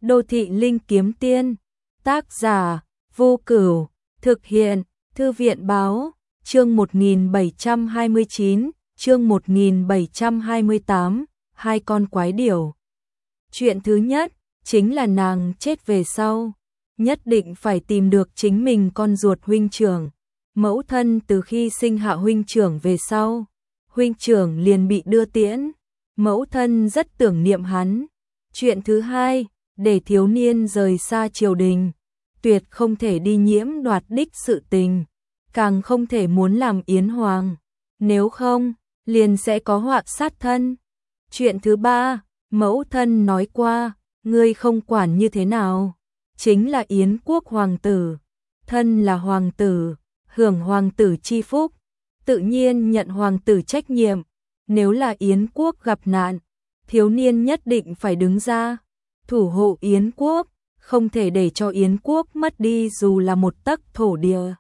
Đô thị linh kiếm tiên, tác giả, Vô Cửu, thực hiện, Thư viện báo, chương 1729, chương 1728, hai con quái điểu. Chuyện thứ nhất, chính là nàng chết về sau, nhất định phải tìm được chính mình con ruột huynh trưởng. Mẫu thân từ khi sinh hạ huynh trưởng về sau, huynh trưởng liền bị đưa tiễn, mẫu thân rất tưởng niệm hắn. Chuyện thứ hai, để thiếu niên rời xa triều đình, tuyệt không thể đi nhiễm đoạt đích sự tình, càng không thể muốn làm yến hoàng, nếu không, liền sẽ có họa sát thân. Chuyện thứ ba, mẫu thân nói qua, ngươi không quản như thế nào, chính là Yến quốc hoàng tử, thân là hoàng tử, hưởng hoàng tử chi phúc, tự nhiên nhận hoàng tử trách nhiệm, nếu là Yến quốc gặp nạn, thiếu niên nhất định phải đứng ra, thủ hộ Yến quốc, không thể để cho Yến quốc mất đi dù là một tấc thổ địa.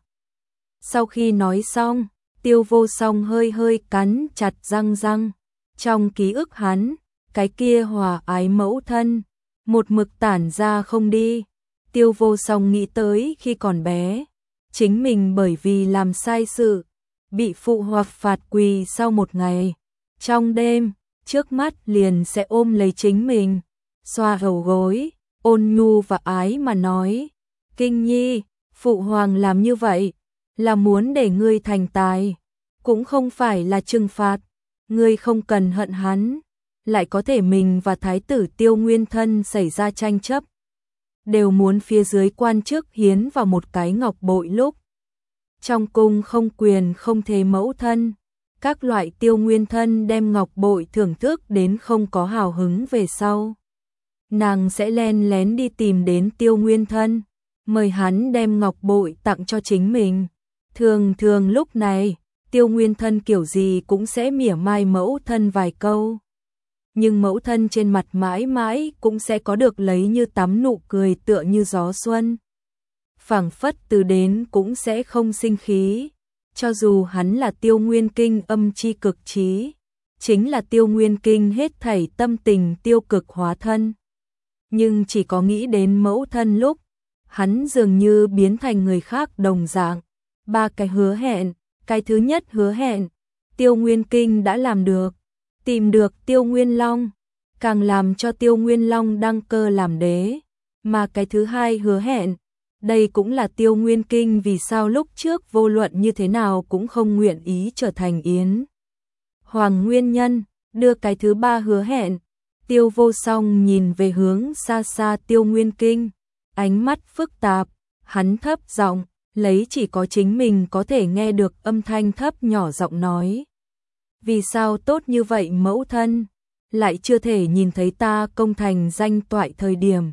Sau khi nói xong, Tiêu Vô Song hơi hơi cắn chặt răng, trong ký ức hắn, cái kia hòa ái mẫu thân, một mực tản ra không đi. Tiêu Vô Song nghĩ tới khi còn bé, chính mình bởi vì làm sai sự, bị phụ hoặc phạt quỳ sau một ngày. Trong đêm, trước mắt liền sẽ ôm lấy chính mình, xoa đầu gối, ôn nhu và ái mà nói, Kinh Nhi, phụ hoàng làm như vậy, là muốn để ngươi thành tài, cũng không phải là trừng phạt, ngươi không cần hận hắn, lại có thể mình và thái tử Tiêu Nguyên Thân xảy ra tranh chấp, đều muốn phía dưới quan chức hiến vào một cái ngọc bội lúc. Trong cung không quyền không thế mẫu thân, các loại Tiêu Nguyên Thân đem ngọc bội thưởng thức đến không có hào hứng về sau. Nàng sẽ len lén đi tìm đến Tiêu Nguyên Thân, mời hắn đem ngọc bội tặng cho chính mình. Thường thường lúc này, Tiêu Nguyên Thân kiểu gì cũng sẽ mỉa mai mẫu thân vài câu. Nhưng mẫu thân trên mặt mãi mãi cũng sẽ có được lấy như tắm nụ cười tựa như gió xuân. Phảng phất từ đến cũng sẽ không sinh khí, cho dù hắn là Tiêu Nguyên Kinh âm chi cực trí, chính là Tiêu Nguyên Kinh hết thảy tâm tình tiêu cực hóa thân. Nhưng chỉ có nghĩ đến mẫu thân lúc, hắn dường như biến thành người khác đồng dạng. Ba cái hứa hẹn, cái thứ nhất hứa hẹn, Tiêu Nguyên Kinh đã làm được, tìm được Tiêu Nguyên Long, càng làm cho Tiêu Nguyên Long đăng cơ làm đế. Mà cái thứ hai hứa hẹn, đây cũng là Tiêu Nguyên Kinh vì sao lúc trước vô luận như thế nào cũng không nguyện ý trở thành Yến hoàng nguyên nhân. Đưa cái thứ ba hứa hẹn, Tiêu Vô Song nhìn về hướng xa xa Tiêu Nguyên Kinh, ánh mắt phức tạp, hắn thấp giọng, lấy chỉ có chính mình có thể nghe được âm thanh thấp nhỏ giọng nói. Vì sao tốt như vậy mẫu thân, lại chưa thể nhìn thấy ta công thành danh toại thời điểm,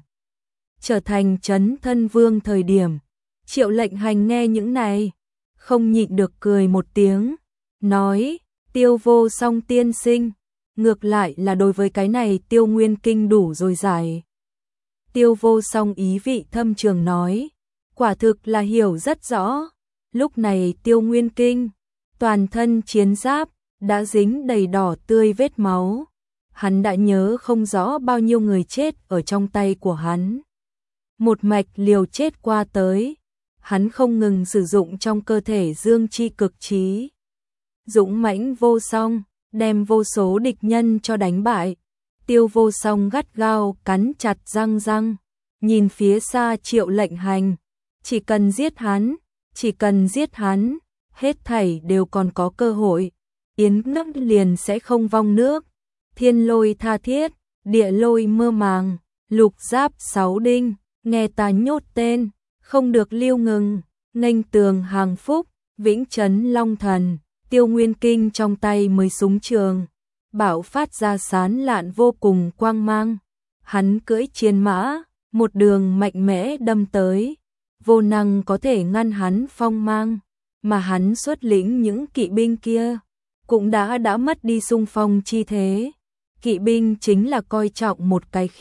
trở thành trấn thân vương thời điểm. Triệu Lệnh Hành nghe những này, không nhịn được cười một tiếng, nói, Tiêu Vô Song tiên sinh, ngược lại là đối với cái này Tiêu Nguyên Kinh đủ rồi giải. Tiêu Vô Song ý vị thâm trường nói, quả thực là hiểu rất rõ. Lúc này Tiêu Nguyên Kinh, toàn thân chiến giáp, đã dính đầy đỏ tươi vết máu. Hắn đã nhớ không rõ bao nhiêu người chết ở trong tay của hắn. Một mạch liều chết qua tới, hắn không ngừng sử dụng trong cơ thể dương chi cực trí. Dũng mãnh vô song, đem vô số địch nhân cho đánh bại. Tiêu Vô Song gắt gao cắn chặt răng, nhìn phía xa Triệu Lệnh Hành, chỉ cần giết hắn, chỉ cần giết hắn, hết thảy đều còn có cơ hội. Yến nước liền sẽ không vong nước. Thiên lôi tha thiết, địa lôi mơ màng, lục giáp sáu đinh, nghe ta nhốt tên, không được lưu ngừng, nghênh tường hàng phúc, vĩnh trấn long thần. Tiêu Nguyên Kinh trong tay mới súng trường, bạo phát ra sán lạn vô cùng quang mang. Hắn cưỡi chiến mã, một đường mạnh mẽ đâm tới, vô năng có thể ngăn hắn phong mang, mà hắn xuất lĩnh những kỵ binh kia, cũng đã mất đi xung phong chi thế. Kỵ binh chính là coi trọng một cái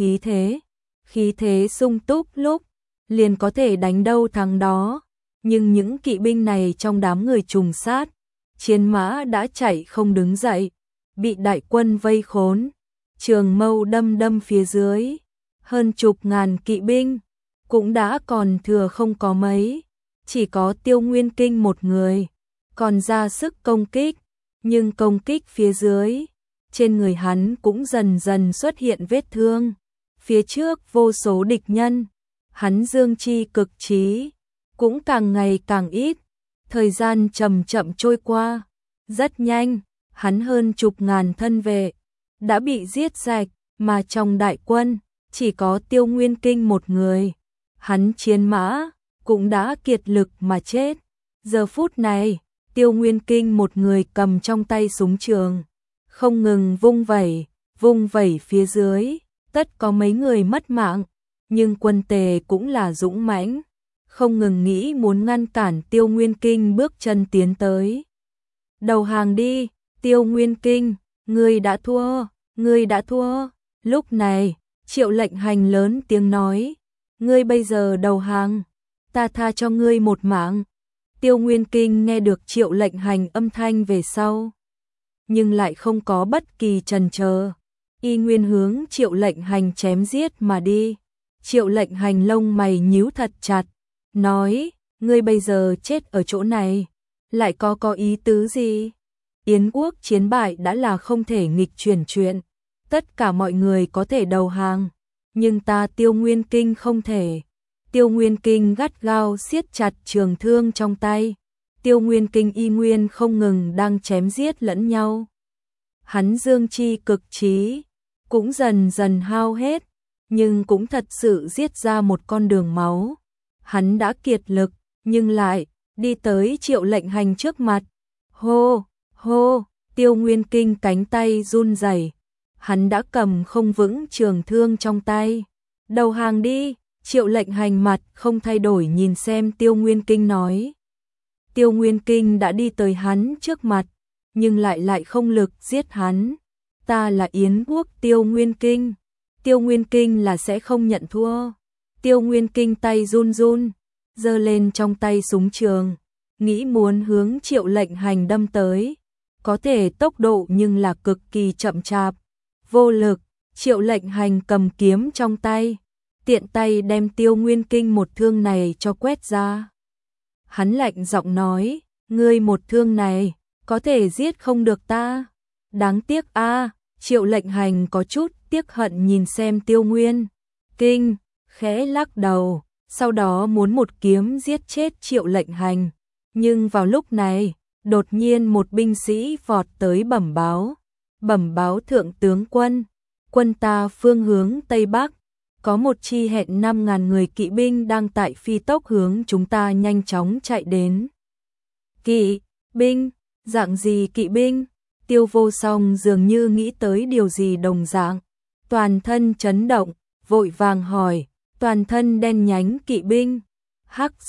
khí thế sung túc lúc, liền có thể đánh đâu thắng đó. Nhưng những kỵ binh này trong đám người trùng sát, chiến mã đã chạy không đứng dậy, bị đại quân vây khốn, trường mâu đâm phía dưới, hơn chục ngàn kỵ binh, cũng đã còn thừa không có mấy, chỉ có Tiêu Nguyên Kinh một người, còn ra sức công kích, nhưng công kích phía dưới, trên người hắn cũng dần dần xuất hiện vết thương, phía trước vô số địch nhân, hắn dương chi cực trí, cũng càng ngày càng ít, thời gian chậm chậm trôi qua, rất nhanh, hắn hơn chục ngàn thân vệ, đã bị giết sạch, mà trong đại quân, chỉ có Tiêu Nguyên Kinh một người, hắn chiến mã, cũng đã kiệt lực mà chết. Giờ phút này, Tiêu Nguyên Kinh một người cầm trong tay súng trường, không ngừng vung vẩy phía dưới, tất có mấy người mất mạng, nhưng quân Tề cũng là dũng mãnh, không ngừng nghĩ muốn ngăn cản Tiêu Nguyên Kinh bước chân tiến tới. Đầu hàng đi, Tiêu Nguyên Kinh, ngươi đã thua, ngươi đã thua. Lúc này, Triệu Lệnh Hành lớn tiếng nói, ngươi bây giờ đầu hàng, ta tha cho ngươi một mạng. Tiêu Nguyên Kinh nghe được Triệu Lệnh Hành âm thanh về sau, nhưng lại không có bất kỳ chần chờ, y nguyên hướng Triệu Lệnh Hành chém giết mà đi. Triệu Lệnh Hành lông mày nhíu thật chặt, nói, ngươi bây giờ chết ở chỗ này, lại có ý tứ gì? Yến quốc chiến bại đã là không thể nghịch chuyển chuyện, tất cả mọi người có thể đầu hàng, nhưng ta Tiêu Nguyên Kinh không thể. Tiêu Nguyên Kinh gắt gao siết chặt trường thương trong tay, Tiêu Nguyên Kinh y nguyên không ngừng đang chém giết lẫn nhau. Hắn dương chi cực trí, cũng dần dần hao hết, nhưng cũng thật sự giết ra một con đường máu. Hắn đã kiệt lực, nhưng lại đi tới Triệu Lệnh Hành trước mặt. Hô, hô, Tiêu Nguyên Kinh cánh tay run rẩy, hắn đã cầm không vững trường thương trong tay. Đầu hàng đi, Triệu Lệnh Hành mặt không thay đổi nhìn xem Tiêu Nguyên Kinh nói. Tiêu Nguyên Kinh đã đi tới hắn trước mặt, nhưng lại không lực giết hắn. Ta là Yến quốc Tiêu Nguyên Kinh, Tiêu Nguyên Kinh là sẽ không nhận thua. Tiêu Nguyên Kinh tay run run, giơ lên trong tay súng trường, nghĩ muốn hướng Triệu Lệnh Hành đâm tới, có thể tốc độ nhưng là cực kỳ chậm chạp, vô lực. Triệu Lệnh Hành cầm kiếm trong tay, tiện tay đem Tiêu Nguyên Kinh một thương này cho quét ra. Hắn lạnh giọng nói, ngươi một thương này, có thể giết không được ta. Đáng tiếc a. Triệu Lệnh Hành có chút tiếc hận nhìn xem Tiêu Nguyên Kinh, khẽ lắc đầu, sau đó muốn một kiếm giết chết Triệu Lệnh Hành. Nhưng vào lúc này, đột nhiên một binh sĩ vọt tới bẩm báo thượng tướng quân, quân ta phương hướng Tây Bắc, có một chi hẹn 5.000 người kỵ binh đang tại phi tốc hướng chúng ta nhanh chóng chạy đến. Kỵ binh, dạng gì kỵ binh? Tiêu Vô Song dường như nghĩ tới điều gì đồng dạng, toàn thân chấn động, vội vàng hỏi, toàn thân đen nhánh kỵ binh, Hắc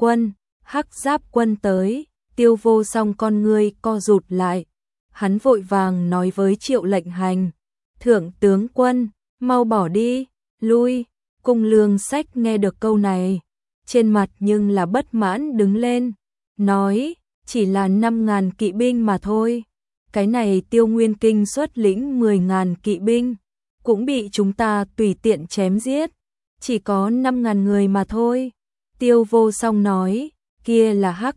Giáp quân tới. Tiêu Vô Song con ngươi co rụt lại, hắn vội vàng nói với Triệu Lệnh Hành, thượng tướng quân, mau bỏ đi, lui. Cung Lương Sách nghe được câu này, trên mặt nhưng là bất mãn đứng lên, nói, chỉ là 5.000 kỵ binh mà thôi. Cái này Tiêu Nguyên Kinh xuất lĩnh 10.000 kỵ binh, cũng bị chúng ta tùy tiện chém giết, chỉ có 5.000 người mà thôi. Tiêu Vô Song nói, kia là Hắc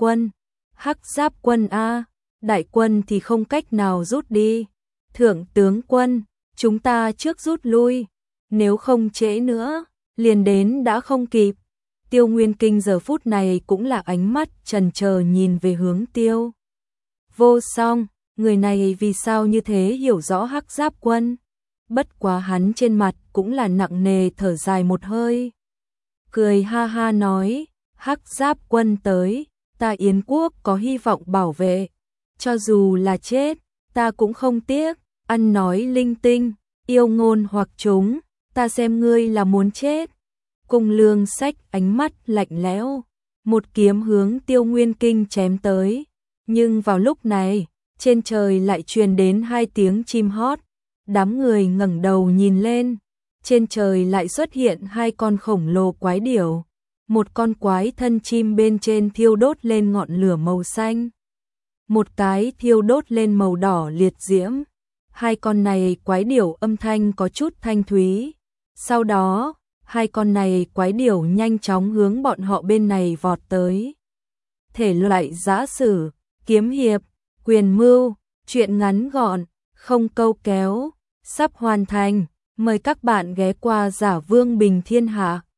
Giáp quân a, đại quân thì không cách nào rút đi. Thượng tướng quân, chúng ta trước rút lui, nếu không trễ nữa, liền đến đã không kịp. Tiêu Nguyên Kinh giờ phút này cũng là ánh mắt chần chờ nhìn về hướng Tiêu Vô Song, người này vì sao như thế hiểu rõ Hắc Giáp quân. Bất quá hắn trên mặt cũng là nặng nề thở dài một hơi, cười ha ha nói, Hắc Giáp quân tới, ta Yến quốc có hy vọng bảo vệ, cho dù là chết, ta cũng không tiếc. Ăn nói linh tinh, yêu ngôn hoặc chúng, ta xem ngươi là muốn chết. Cung Lương Sách ánh mắt lạnh lẽo, một kiếm hướng Tiêu Nguyên Kinh chém tới, nhưng vào lúc này, trên trời lại truyền đến 2 tiếng chim hót. Đám người ngẩng đầu nhìn lên, trên trời lại xuất hiện 2 con khổng lồ quái điểu, một con quái thân chim bên trên thiêu đốt lên ngọn lửa màu xanh, một cái thiêu đốt lên màu đỏ liệt diễm. 2 con này quái điểu âm thanh có chút thanh thúy, Sau đó, hai con này quái điểu nhanh chóng hướng bọn họ bên này vọt tới. Thể loại giã sử, kiếm hiệp, quyền mưu, truyện ngắn gọn, không câu kéo, sắp hoàn thành. Mời các bạn ghé qua Giả Vương Bình Thiên Hạ.